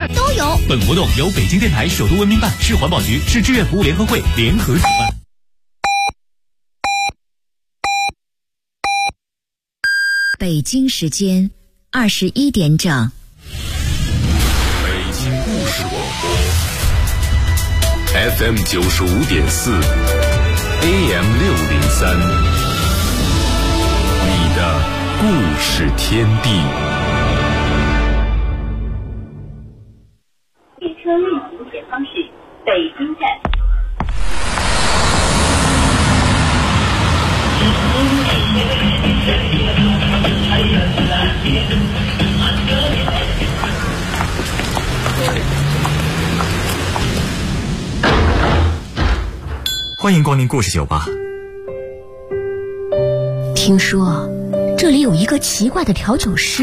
都有。 本活动由北京电台首都文明办、市环保局、市志愿服务联合会联合主办。 北京时间21点整。 北京故事广播 FM 95.4 AM 603，你的故事天地。 列车运行前方是北京站。 欢迎光临故事酒吧。 听说这里有一个奇怪的调酒师，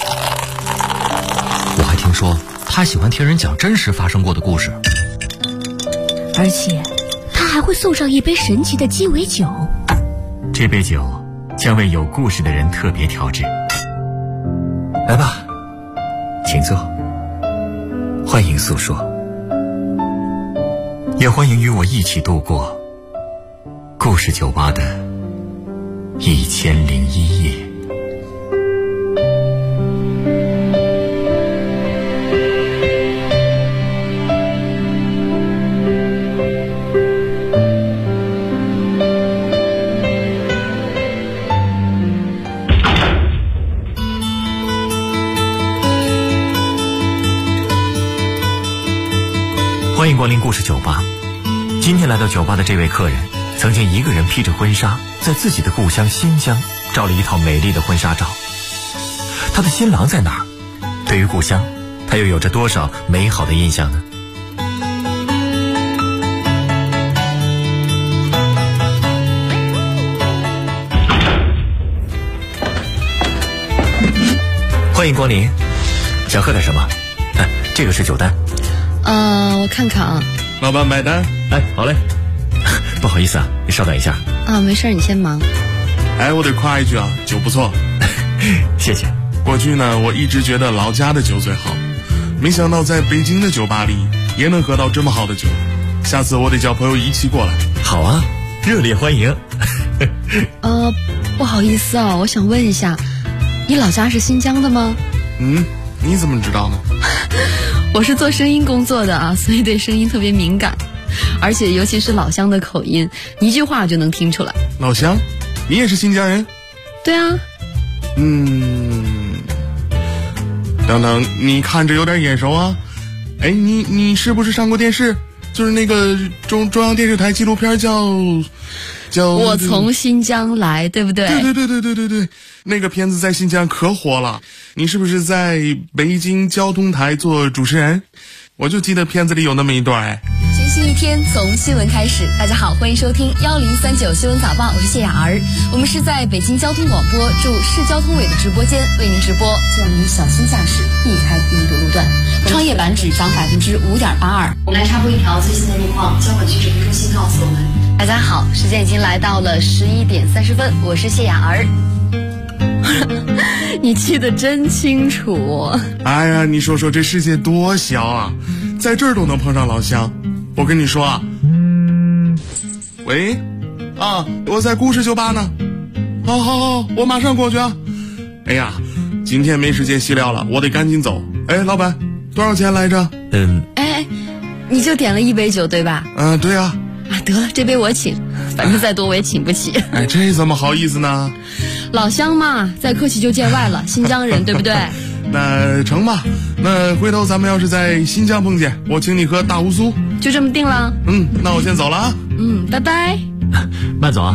我还听说他喜欢听人讲真实发生过的故事， 而且他还会送上一杯神奇的鸡尾酒。 这杯酒将为有故事的人特别调制。来吧，请坐，欢迎诉说，也欢迎与我一起度过故事酒吧的1001夜。欢迎光临故事酒吧。今天来到酒吧的这位客人，曾经一个人披着婚纱，在自己的故乡新疆照了一套美丽的婚纱照。他的新郎在哪儿？对于故乡，他又有着多少美好的印象呢？欢迎光临，想喝点什么？这个是酒单。 我看看啊。 老板买单。 哎，好嘞。不好意思啊，你稍等一下。 啊，没事，你先忙。 哎，我得夸一句啊，酒不错。 谢谢。 过去呢，我一直觉得老家的酒最好，没想到在北京的酒吧里也能喝到这么好的酒。下次我得叫朋友一起过来。 好啊，热烈欢迎。 不好意思啊，我想问一下，你老家是新疆的吗？ 你怎么知道呢？ 我是做声音工作的啊，所以对声音特别敏感，而且尤其是老乡的口音，一句话就能听出来。 老乡，你也是新疆人？ 对啊。 等等，你看着有点眼熟啊。哎，你是不是上过电视？就是那个中央电视台纪录片叫我从新疆来，对不对？ 对，那个片子在新疆可火了。你是不是在北京交通台做主持人？我就记得片子里有那么一段。哎， 全新一天从新闻开始。大家好，欢迎收听1039新闻早报，我是谢雅儿。我们是在北京交通广播驻市交通委的直播间为您直播，希望您小心驾驶，避开拥堵路段。创业板指涨5.82%。我们来插播一条最新的路况，交管局指挥中心告诉我们，大家好，时间已经来到了11点30分，我是谢雅儿。 你记得真清楚。 哎呀，你说说这世界多小啊，在这儿都能碰上老乡。我跟你说啊，喂，我在故事酒吧呢。好，我马上过去啊。哎呀，今天没时间细聊了，我得赶紧走。哎，老板，多少钱来着？ 哎，你就点了一杯酒对吧？ 对啊。 得了，这杯我请，反正再多我也请不起。 哎，这怎么好意思呢？ 老乡嘛，再客气就见外了，新疆人对不对？ 那成吧，那回头咱们要是在新疆碰见，我请你喝大乌苏。 就这么定了。 那我先走了啊。 拜拜。 慢走啊。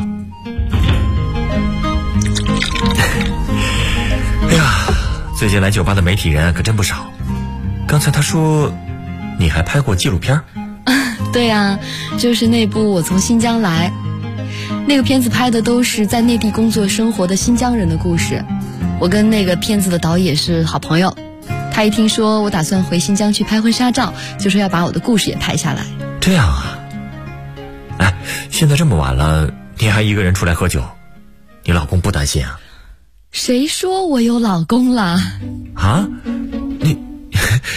哎呀，最近来酒吧的媒体人可真不少。刚才他说你还拍过纪录片？ 对啊，就是那部《我从新疆来》，那个片子拍的都是在内地工作生活的新疆人的故事。我跟那个片子的导演是好朋友，他一听说我打算回新疆去拍婚纱照，就说要把我的故事也拍下来。 这样啊。哎，现在这么晚了，你还一个人出来喝酒，你老公不担心啊？ 谁说我有老公了？ 啊？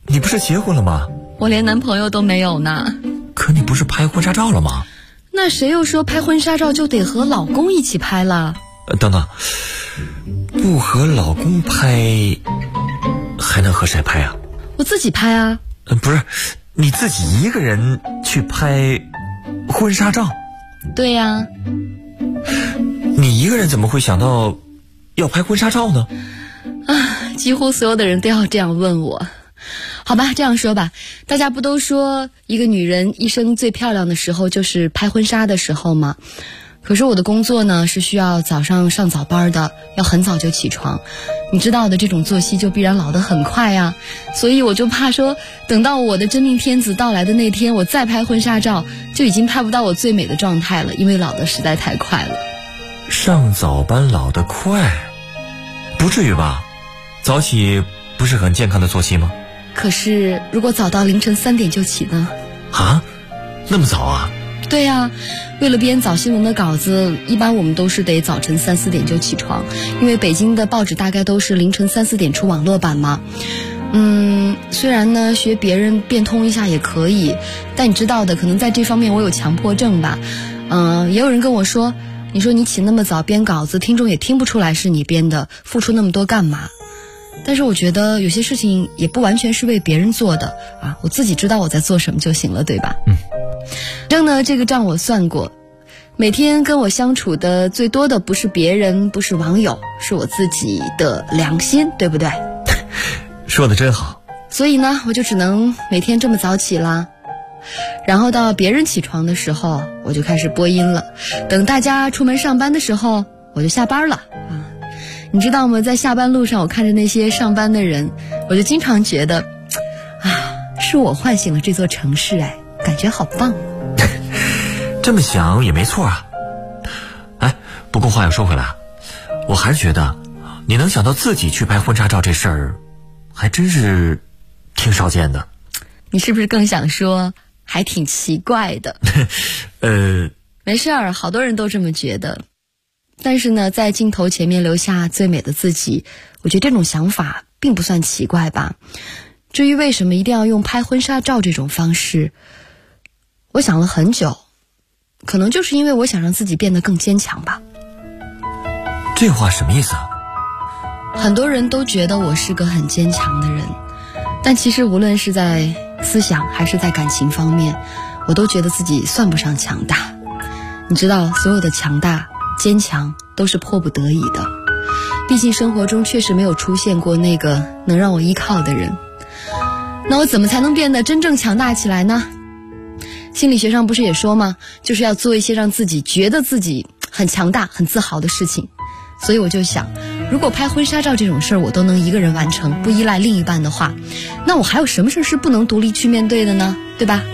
你不是结婚了吗？ 我连男朋友都没有呢。 可你不是拍婚纱照了吗？ 那谁又说拍婚纱照就得和老公一起拍了？ 等等，不和老公拍，还能和谁拍啊？ 我自己拍啊。 不是，你自己一个人去拍婚纱照？ 对呀。 你一个人怎么会想到要拍婚纱照呢？ 几乎所有的人都要这样问我。好吧，这样说吧，大家不都说一个女人一生最漂亮的时候就是拍婚纱的时候吗？可是我的工作呢是需要早上上早班的，要很早就起床，你知道的，这种作息就必然老得很快呀。所以我就怕说，等到我的真命天子到来的那天，我再拍婚纱照就已经拍不到我最美的状态了，因为老得实在太快了。 上早班老得快？不至于吧？早起不是很健康的作息吗？ 可是如果早到凌晨3点就起呢？ 啊，那么早啊？ 对呀，为了编早新闻的稿子，一般我们都是得早晨3、4点就起床，因为北京的报纸大概都是凌晨3、4点出网络版嘛。虽然呢学别人变通一下也可以，但你知道的，可能在这方面我有强迫症吧。也有人跟我说，你说你起那么早编稿子，听众也听不出来是你编的，付出那么多干嘛？但是我觉得有些事情也不完全是为别人做的啊，我自己知道我在做什么就行了，对吧？正呢，这个账我算过，每天跟我相处的最多的不是别人，不是网友，是我自己的良心，对不对？ 说得真好。 所以呢，我就只能每天这么早起啦。然后到别人起床的时候，我就开始播音了。等大家出门上班的时候，我就下班了啊。你知道吗？在下班路上，我看着那些上班的人，我就经常觉得，是我唤醒了这座城市，感觉好棒。 这么想也没错啊。不过话又说回来，我还是觉得你能想到自己去拍婚纱照这事儿，还真是挺少见的。 你是不是更想说还挺奇怪的？没事儿，好多人都这么觉得。但是呢，在镜头前面留下最美的自己，我觉得这种想法并不算奇怪吧。至于为什么一定要用拍婚纱照这种方式，我想了很久，可能就是因为我想让自己变得更坚强吧。 这话什么意思啊？ 很多人都觉得我是个很坚强的人，但其实无论是在思想还是在感情方面，我都觉得自己算不上强大。你知道，所有的强大坚强都是迫不得已的，毕竟生活中确实没有出现过那个能让我依靠的人。那我怎么才能变得真正强大起来呢？心理学上不是也说吗？就是要做一些让自己觉得自己很强大很自豪的事情。所以我就想，如果拍婚纱照这种事儿我都能一个人完成，不依赖另一半的话，那我还有什么事是不能独立去面对的呢？对吧？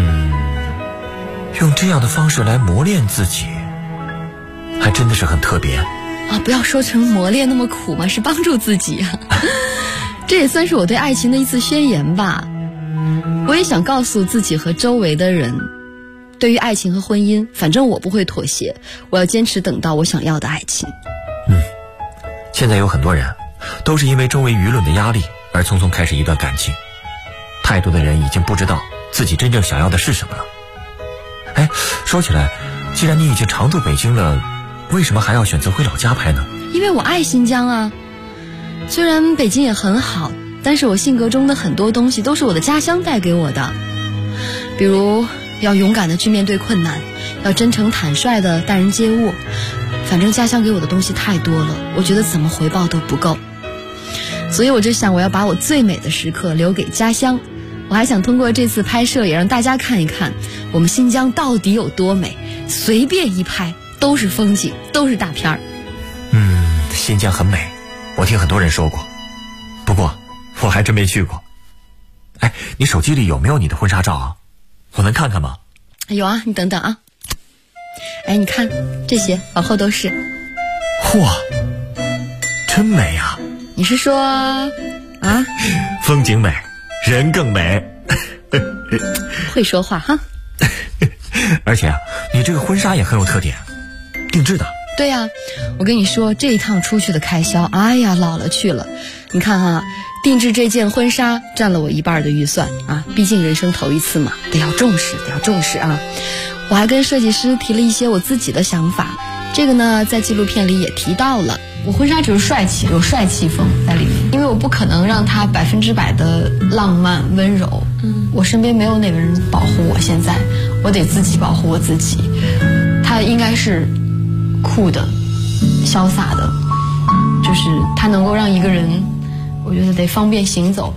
用这样的方式来磨练自己，还真的是很特别啊！不要说成磨练那么苦嘛，是帮助自己啊。这也算是我对爱情的一次宣言吧。我也想告诉自己和周围的人，对于爱情和婚姻，反正我不会妥协，我要坚持等到我想要的爱情。 现在有很多人都是因为周围舆论的压力而匆匆开始一段感情，太多的人已经不知道自己真正想要的是什么了。说起来，既然你已经常驻北京了，为什么还要选择回老家拍呢？ 因为我爱新疆啊。虽然北京也很好，但是我性格中的很多东西都是我的家乡带给我的，比如要勇敢的去面对困难，要真诚坦率的待人接物。反正家乡给我的东西太多了，我觉得怎么回报都不够。所以我就想，我要把我最美的时刻留给家乡。我还想通过这次拍摄也让大家看一看我们新疆到底有多美，随便一拍都是风景，都是大片儿。 新疆很美，我听很多人说过，不过我还真没去过。你手机里有没有你的婚纱照啊？我能看看吗？ 有啊，你等等啊。你看这些往后都是。 哇，真美啊！ 你是说啊？ 风景美，人更美。 会说话哈。 而且你这个婚纱也很有特点，定制的。 对啊，我跟你说，这一趟出去的开销，老了去了。你看定制这件婚纱占了我一半的预算啊，毕竟人生头一次嘛，得要重视啊。我还跟设计师提了一些我自己的想法，这个呢在纪录片里也提到了。我婚纱只是帅气，有帅气风在里面，因为我不可能让它100%的浪漫温柔。我身边没有哪个人保护我，现在我得自己保护我自己。它应该是酷的、潇洒的，就是它能够让一个人，我觉得得方便行走。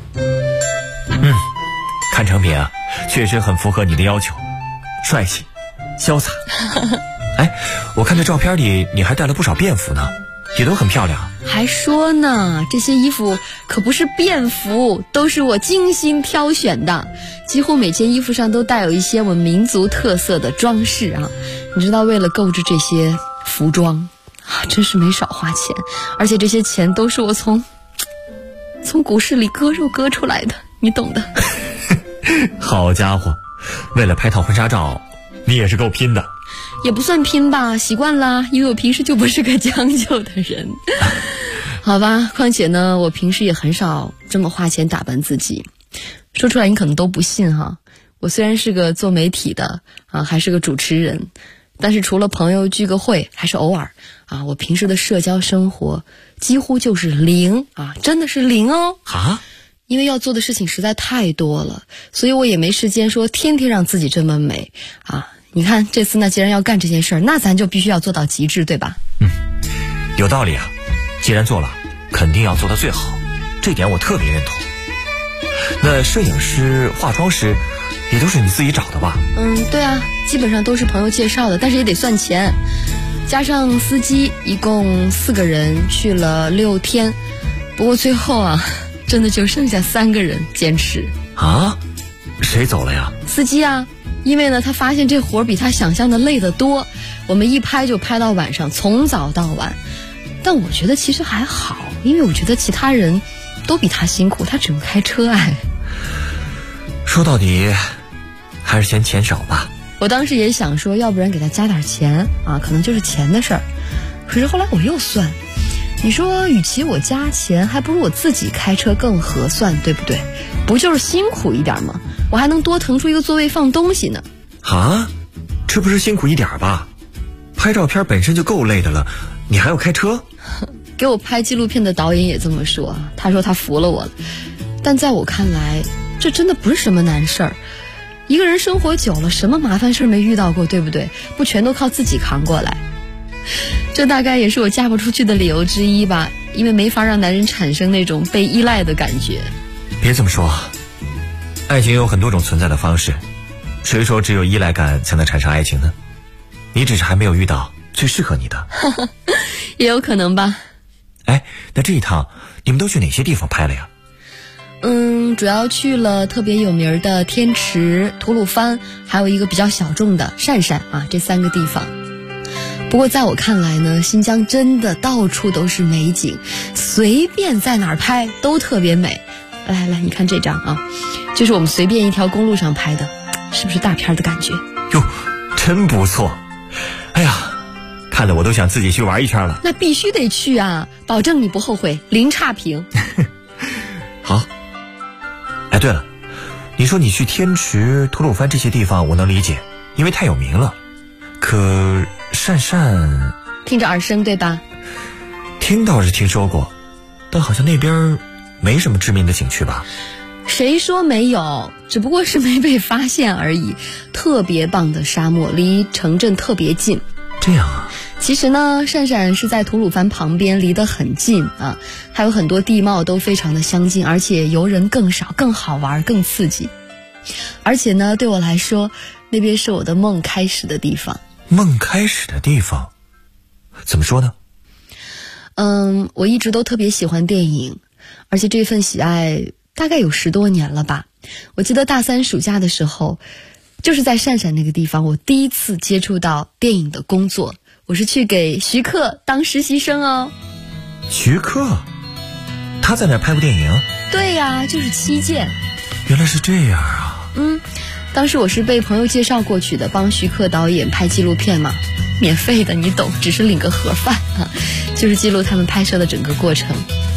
看成品啊，确实很符合你的要求，帅气、潇洒。哎，我看这照片里你还带了不少便服呢，也都很漂亮。 还说呢，这些衣服可不是便服，都是我精心挑选的，几乎每件衣服上都带有一些我们民族特色的装饰啊。你知道，为了购置这些服装啊，真是没少花钱，而且这些钱都是我从股市里割肉割出来的，你懂的。 好家伙，为了拍套婚纱照，你也是够拼的。 也不算拼吧，习惯了，因为我平时就不是个将就的人。好吧，况且呢，我平时也很少这么花钱打扮自己。说出来你可能都不信哈，我虽然是个做媒体的啊，还是个主持人，但是除了朋友聚个会，还是偶尔啊，我平时的社交生活几乎就是零啊，真的是零哦。 啊？ 因为要做的事情实在太多了，所以我也没时间说天天让自己这么美啊。你看这次呢，既然要干这件事儿，那咱就必须要做到极致，对吧？ 有道理啊。既然做了，肯定要做到最好，这点我特别认同。那摄影师、化妆师也都是你自己找的吧？ 对啊，基本上都是朋友介绍的，但是也得算钱，加上司机，一共4个人去了6天。不过最后啊，真的就剩下3个人坚持。 啊？谁走了呀？ 司机啊。因为呢，他发现这活儿比他想象的累得多，我们一拍就拍到晚上，从早到晚。但我觉得其实还好，因为我觉得其他人都比他辛苦，他只用开车哎。 说到底，还是嫌钱少吧。 我当时也想说，要不然给他加点钱啊，可能就是钱的事儿。可是后来我又算，你说与其我加钱，还不如我自己开车更合算，对不对？不就是辛苦一点吗？我还能多腾出一个座位放东西呢。 啊？这不是辛苦一点吧？拍照片本身就够累的了，你还要开车？ 给我拍纪录片的导演也这么说，他说他服了我了。但在我看来，这真的不是什么难事儿。一个人生活久了，什么麻烦事儿没遇到过，对不对？不全都靠自己扛过来。这大概也是我嫁不出去的理由之一吧，因为没法让男人产生那种被依赖的感觉。 别这么说，爱情有很多种存在的方式，谁说只有依赖感才能产生爱情呢？你只是还没有遇到最适合你的。 也有可能吧。 哎，那这一趟你们都去哪些地方拍了呀？ 主要去了特别有名的天池、吐鲁番，还有一个比较小众的鄯善啊，这3个地方。不过在我看来呢，新疆真的到处都是美景，随便在哪儿拍都特别美。来，你看这张啊，就是我们随便一条公路上拍的，是不是大片的感觉？ 哟，真不错。哎呀，看得我都想自己去玩一圈了。 那必须得去啊，保证你不后悔，零差评。 好。哎，对了，你说你去天池、吐鲁番这些地方，我能理解，因为太有名了。可鄯善听着耳生对吧？ 听倒是听说过，但好像那边没什么知名的景区吧？ 谁说没有？只不过是没被发现而已。特别棒的沙漠，离城镇特别近。 这样啊？ 其实呢，鄯善是在吐鲁番旁边，离得很近啊，还有很多地貌都非常的相近，而且游人更少，更好玩，更刺激。而且呢，对我来说，那边是我的梦开始的地方。 梦开始的地方？怎么说呢？ 我一直都特别喜欢电影，而且这份喜爱大概有10多年了吧。我记得大3暑假的时候，就是在鄯善那个地方，我第一次接触到电影的工作。我是去给徐克当实习生哦。 徐克？他在那儿拍过电影？ 对呀，就是《七剑》。 原来是这样啊。 当时我是被朋友介绍过去的，帮徐克导演拍纪录片嘛，免费的，你懂，只是领个盒饭啊，就是记录他们拍摄的整个过程。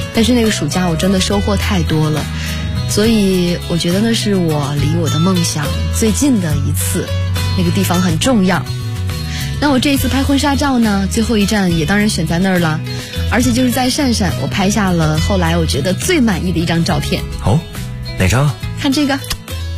但是那个暑假我真的收获太多了，所以我觉得那是我离我的梦想最近的一次，那个地方很重要。那我这一次拍婚纱照呢，最后一站也当然选在那儿了，而且就是在汕汕，我拍下了后来我觉得最满意的一张照片。 哦，哪张？ 看这个，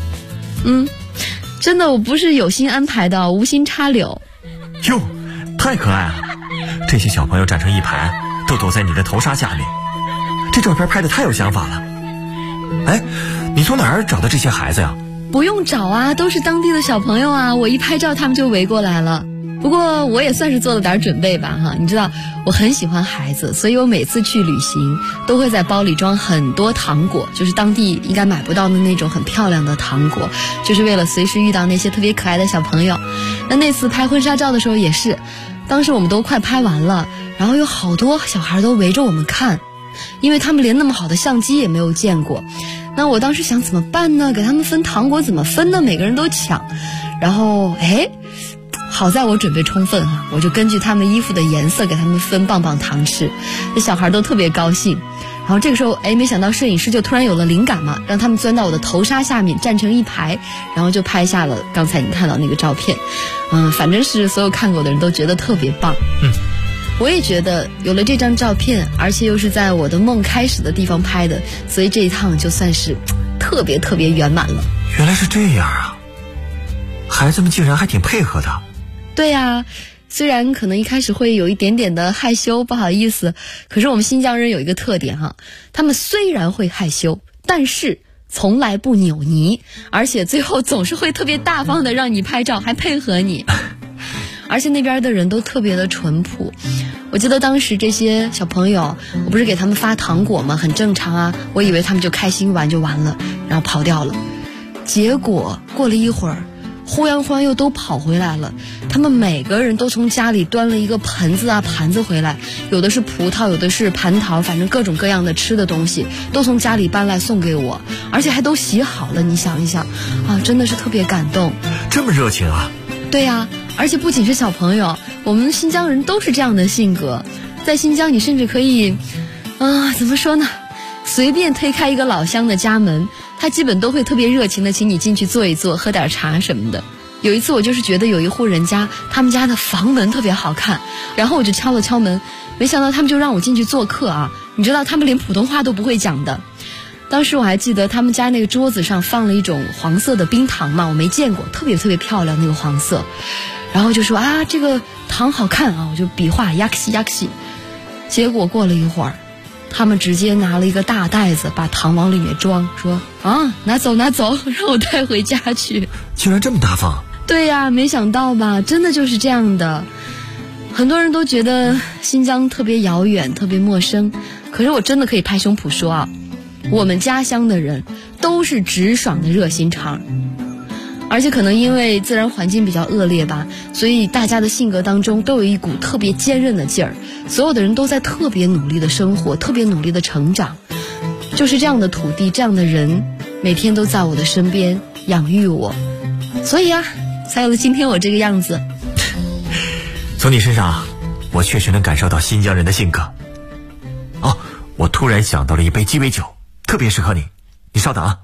真的我不是有心安排的，无心插柳。 哟，太可爱了！这些小朋友站成一排，都躲在你的头纱下面，这照片拍得太有想法了。哎，你从哪儿找的这些孩子呀？ 不用找啊，都是当地的小朋友啊，我一拍照他们就围过来了。不过我也算是做了点准备吧哈，你知道我很喜欢孩子，所以我每次去旅行都会在包里装很多糖果，就是当地应该买不到的那种很漂亮的糖果，就是为了随时遇到那些特别可爱的小朋友。那次拍婚纱照的时候也是，当时我们都快拍完了，然后有好多小孩都围着我们看，因为他们连那么好的相机也没有见过。那我当时想怎么办呢？给他们分糖果怎么分呢？每个人都抢，然后好在我准备充分啊，我就根据他们衣服的颜色给他们分棒棒糖吃，这小孩都特别高兴。然后这个时候没想到摄影师就突然有了灵感嘛，让他们钻到我的头纱下面站成一排，然后就拍下了刚才你看到那个照片。反正是所有看过的人都觉得特别棒。我也觉得有了这张照片，而且又是在我的梦开始的地方拍的，所以这一趟就算是特别特别圆满了。 原来是这样啊，孩子们竟然还挺配合的。 对啊，虽然可能一开始会有一点点的害羞不好意思，可是我们新疆人有一个特点哈，他们虽然会害羞，但是从来不扭捏，而且最后总是会特别大方的让你拍照，还配合你。而且那边的人都特别的淳朴。我记得当时这些小朋友，我不是给他们发糖果吗？很正常啊，我以为他们就开心玩就完了，然后跑掉了。结果过了一会儿，忽然又都跑回来了，他们每个人都从家里端了一个盆子啊盘子回来，有的是葡萄，有的是蟠桃，反正各种各样的吃的东西都从家里搬来送给我，而且还都洗好了。你想一想啊，真的是特别感动。 这么热情啊？ 对啊，而且不仅是小朋友，我们新疆人都是这样的性格。在新疆你甚至可以怎么说呢，随便推开一个老乡的家门，他基本都会特别热情的请你进去坐一坐，喝点茶什么的。有一次我就是觉得有一户人家，他们家的房门特别好看，然后我就敲了敲门，没想到他们就让我进去做客啊。你知道他们连普通话都不会讲的。当时我还记得他们家那个桌子上放了一种黄色的冰糖嘛，我没见过，特别特别漂亮那个黄色，然后就说啊这个糖好看啊，我就比划呀克西呀克西。结果过了一会儿，他们直接拿了一个大袋子把糖往里面装，说拿走拿走，让我带回家去。 竟然这么大方？ 对呀，没想到吧，真的就是这样的。很多人都觉得新疆特别遥远特别陌生，可是我真的可以拍胸脯说啊，我们家乡的人都是直爽的热心肠。而且可能因为自然环境比较恶劣吧，所以大家的性格当中都有一股特别坚韧的劲儿，所有的人都在特别努力的生活，特别努力的成长。就是这样的土地，这样的人，每天都在我的身边养育我，所以啊，才有了今天我这个样子。 从你身上我确实能感受到新疆人的性格。我突然想到了一杯鸡尾酒，特别适合你，你稍等啊。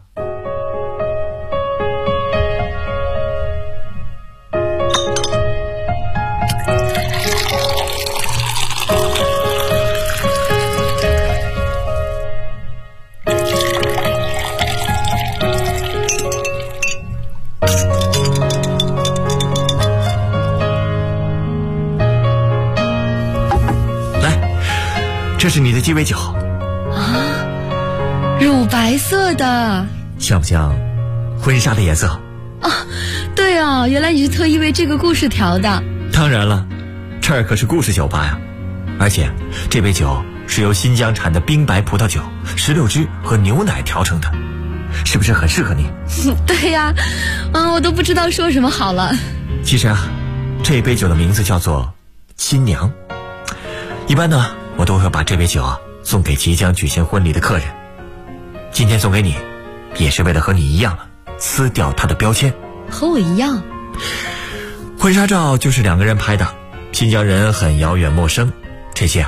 这是你的鸡尾酒啊，乳白色的， 像不像婚纱的颜色啊？对啊，原来你是特意为这个故事调的。 当然了，这儿可是故事酒吧呀，而且这杯酒是由新疆产的冰白葡萄酒、16支和牛奶调成的，是不是很适合你？ 对呀，我都不知道说什么好了。 其实啊，这杯酒的名字叫做新娘。一般呢，我都会把这杯酒送给即将举行婚礼的客人。今天送给你，也是为了和你一样撕掉它的标签。 和我一样？ 婚纱照就是2个人拍的，新疆人很遥远陌生，这些不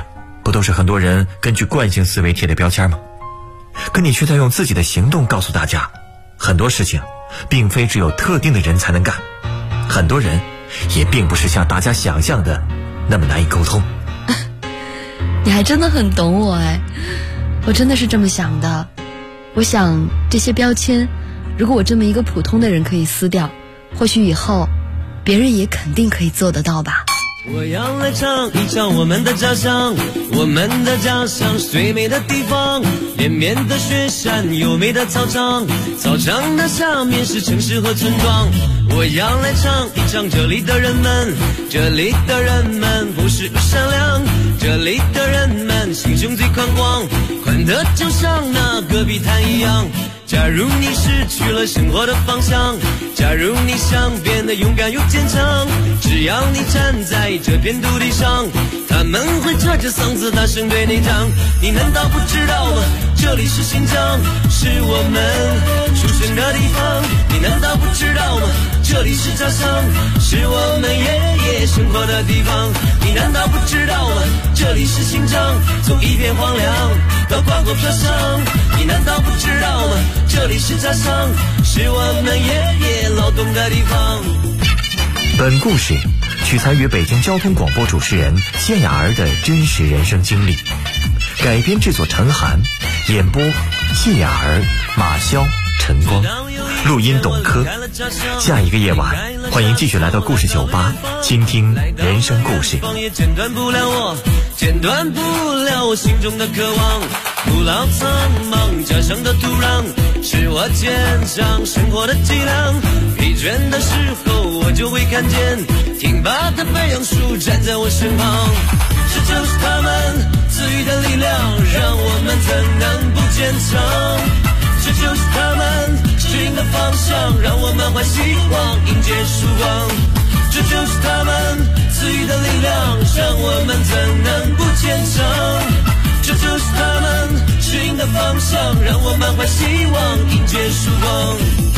不都是很多人根据惯性思维贴的标签吗？可你却在用自己的行动告诉大家，很多事情并非只有特定的人才能干，很多人也并不是像大家想象的那么难以沟通。 你还真的很懂我哎，我真的是这么想的。我想这些标签，如果我这么一个普通的人可以撕掉，或许以后别人也肯定可以做得到吧。 我要来唱一唱我们的家乡，我们的家乡是最美的地方，连绵的雪山，优美的草场，草场的下面是城市和村庄。我要来唱一唱这里的人们，这里的人们朴实又善良，这里的人们心胸最宽广，宽的就像那戈壁滩一样。假如你失去了生活的方向，假如你想变得勇敢又坚强，只要你站在这片土地上，他们会扯着嗓子大声对你讲。你难道不知道吗？这里是新疆，是我们出生的地方。你难道不知道吗？这里是家乡，是我们爷爷生活的地方。你难道不知道吗？这里是新疆，从一片荒凉到广阔飘香。你难道不知道吗？这里是家乡，是我们爷爷劳动的地方。 本故事取材于北京交通广播主持人谢雅儿的真实人生经历，改编制作陈涵，演播谢雅儿、马潇、陈光，录音董珂。下一个夜晚，欢迎继续来到故事酒吧，倾听人生故事。 也剪断不了我，剪断不了我心中的渴望。古老苍茫家乡的土壤，是我坚强生活的脊梁。疲倦的时候，我就会看见挺拔的白杨树站在我身旁。这就是他们赐予的力量，让我们怎能不坚强？这就是他们指引的方向，让我们怀希望迎接曙光。这就是他们赐予的力量，让我们怎能不坚强？这就是他们指引的方向，让我们怀希望迎接曙光。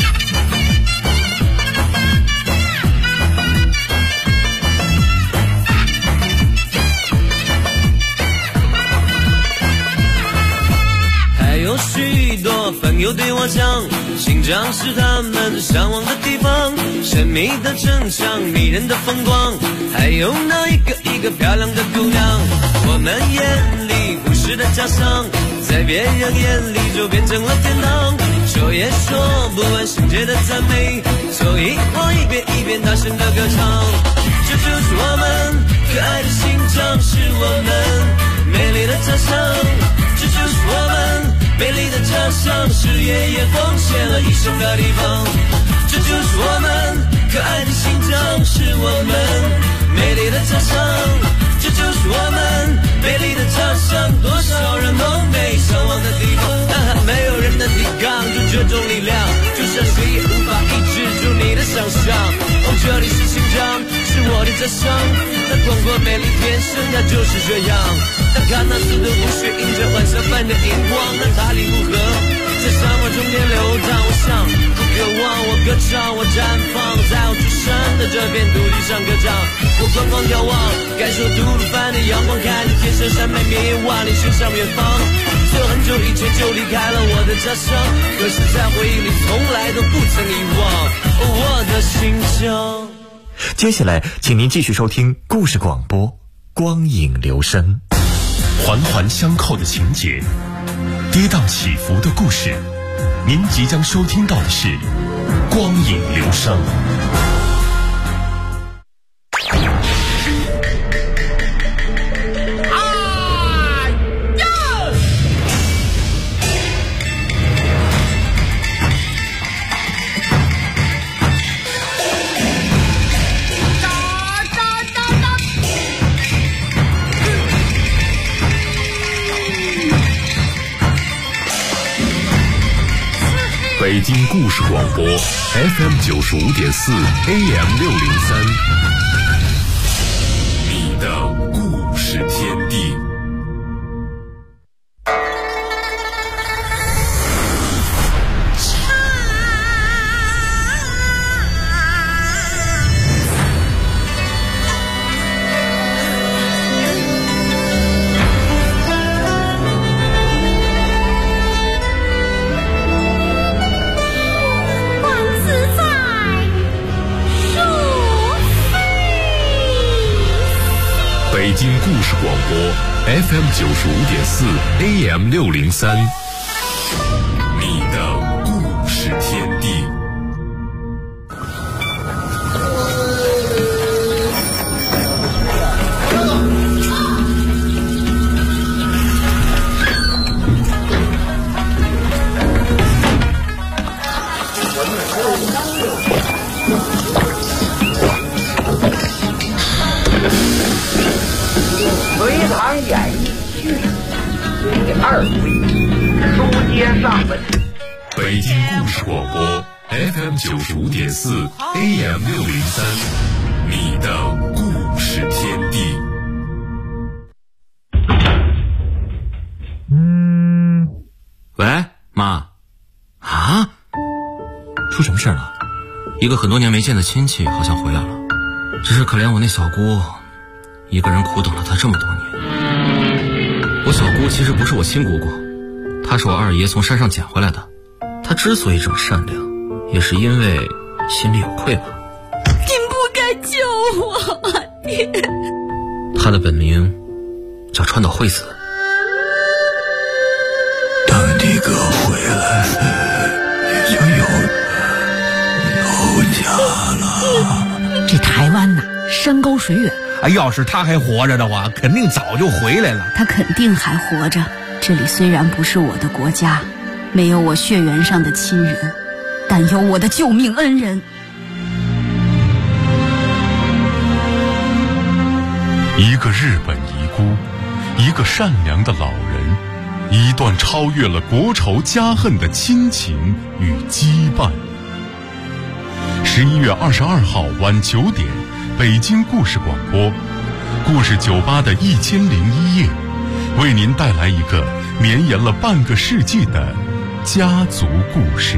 还有许多朋友对我讲，新疆是他们向往的地方，神秘的城墙，迷人的风光，还有那一个一个漂亮的姑娘。我们眼里故事的家乡，在别人眼里就变成了天堂，说也说不完圣洁的赞美，所以我一遍一遍大声的歌唱。这就是我们可爱的新疆，是我们美丽的家乡。这就是我们美丽的家乡，是爷爷奉献了一生的地方。这就是我们可爱的新疆，是我们美丽的家乡。这就是我们美丽的家乡，多少人梦寐向往的地方，但还没有人能抵抗住这种力量，就像谁也无法抑制住你的想象。哦，这里是新疆，是我的家乡，那广阔美丽天生它就是这样。当看那似的湖水映着幻想般的荧光，那大力如何在沙漠中间流淌？我想，我渴望，我歌唱，我绽放在我出生的这片土地上歌唱。我观光眺望，感受吐鲁番的阳光，看着天上山脉绵延万里，伸向远方。虽然很久以前就离开了我的家乡，可是在回忆里从来都不曾遗忘我的新疆。 接下来请您继续收听故事广播光影留声。 环环相扣的情节，跌宕起伏的故事，您即将收听到的是光影留声。北京故事广播 FM 95.4 AM 603，你的故事天地。 京故事广播 FM 95.4 AM 603，你的故事天地。 隋唐演义剧第2回，书接上文。 北京故事广播 FM 95.4 AM 603，你的故事天地。 喂，妈。啊？出什么事了？一个很多年没见的亲戚好像回来了，只是可怜我那小姑，一个人苦等了他这么多年。我小姑其实不是我亲姑姑，她是我二爷从山上捡回来的。她之所以这么善良，也是因为心里有愧吧。 您不该救我，爹。 她的本名叫川岛惠子。 等你哥回来，你就有家了。 这台湾呐，山高水远。 要是他还活着的话，肯定早就回来了。 他肯定还活着。这里虽然不是我的国家，没有我血缘上的亲人，但有我的救命恩人。 一个日本遗孤，一个善良的老人，一段超越了国仇家恨的亲情与羁绊。11月22号晚9点，北京故事广播故事酒吧的1001夜，为您带来一个绵延了半个世纪的家族故事。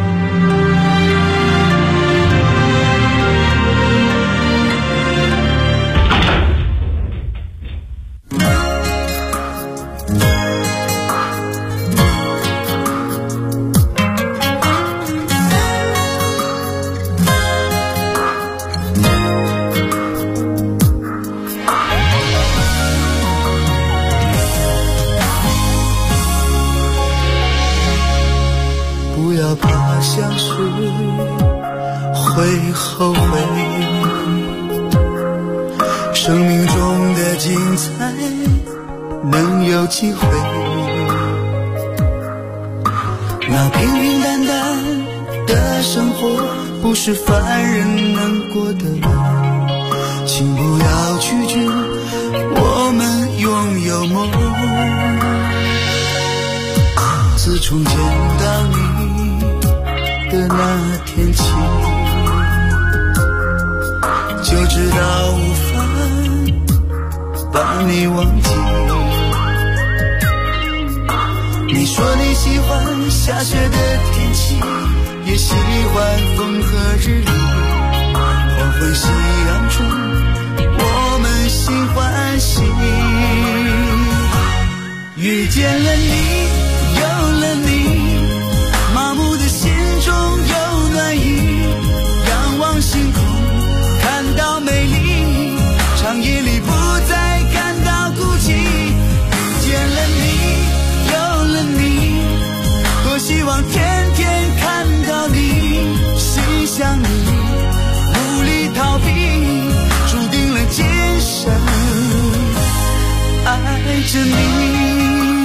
会后悔，生命中的精彩能有机会。那平平淡淡的生活不是凡人能过的，请不要拒绝我们拥有梦。自从见到你的那天起，就知道无法把你忘记。你说你喜欢下雪的天气，也喜欢风和日丽。黄昏夕阳中，我们心欢喜。遇见了你，有了你，麻木的心中有暖意。仰望星空，看到美丽，长夜里不再感到孤寂。遇见了你，有了你，多希望天天看到你，心向你，无力逃避，注定了今生爱着你。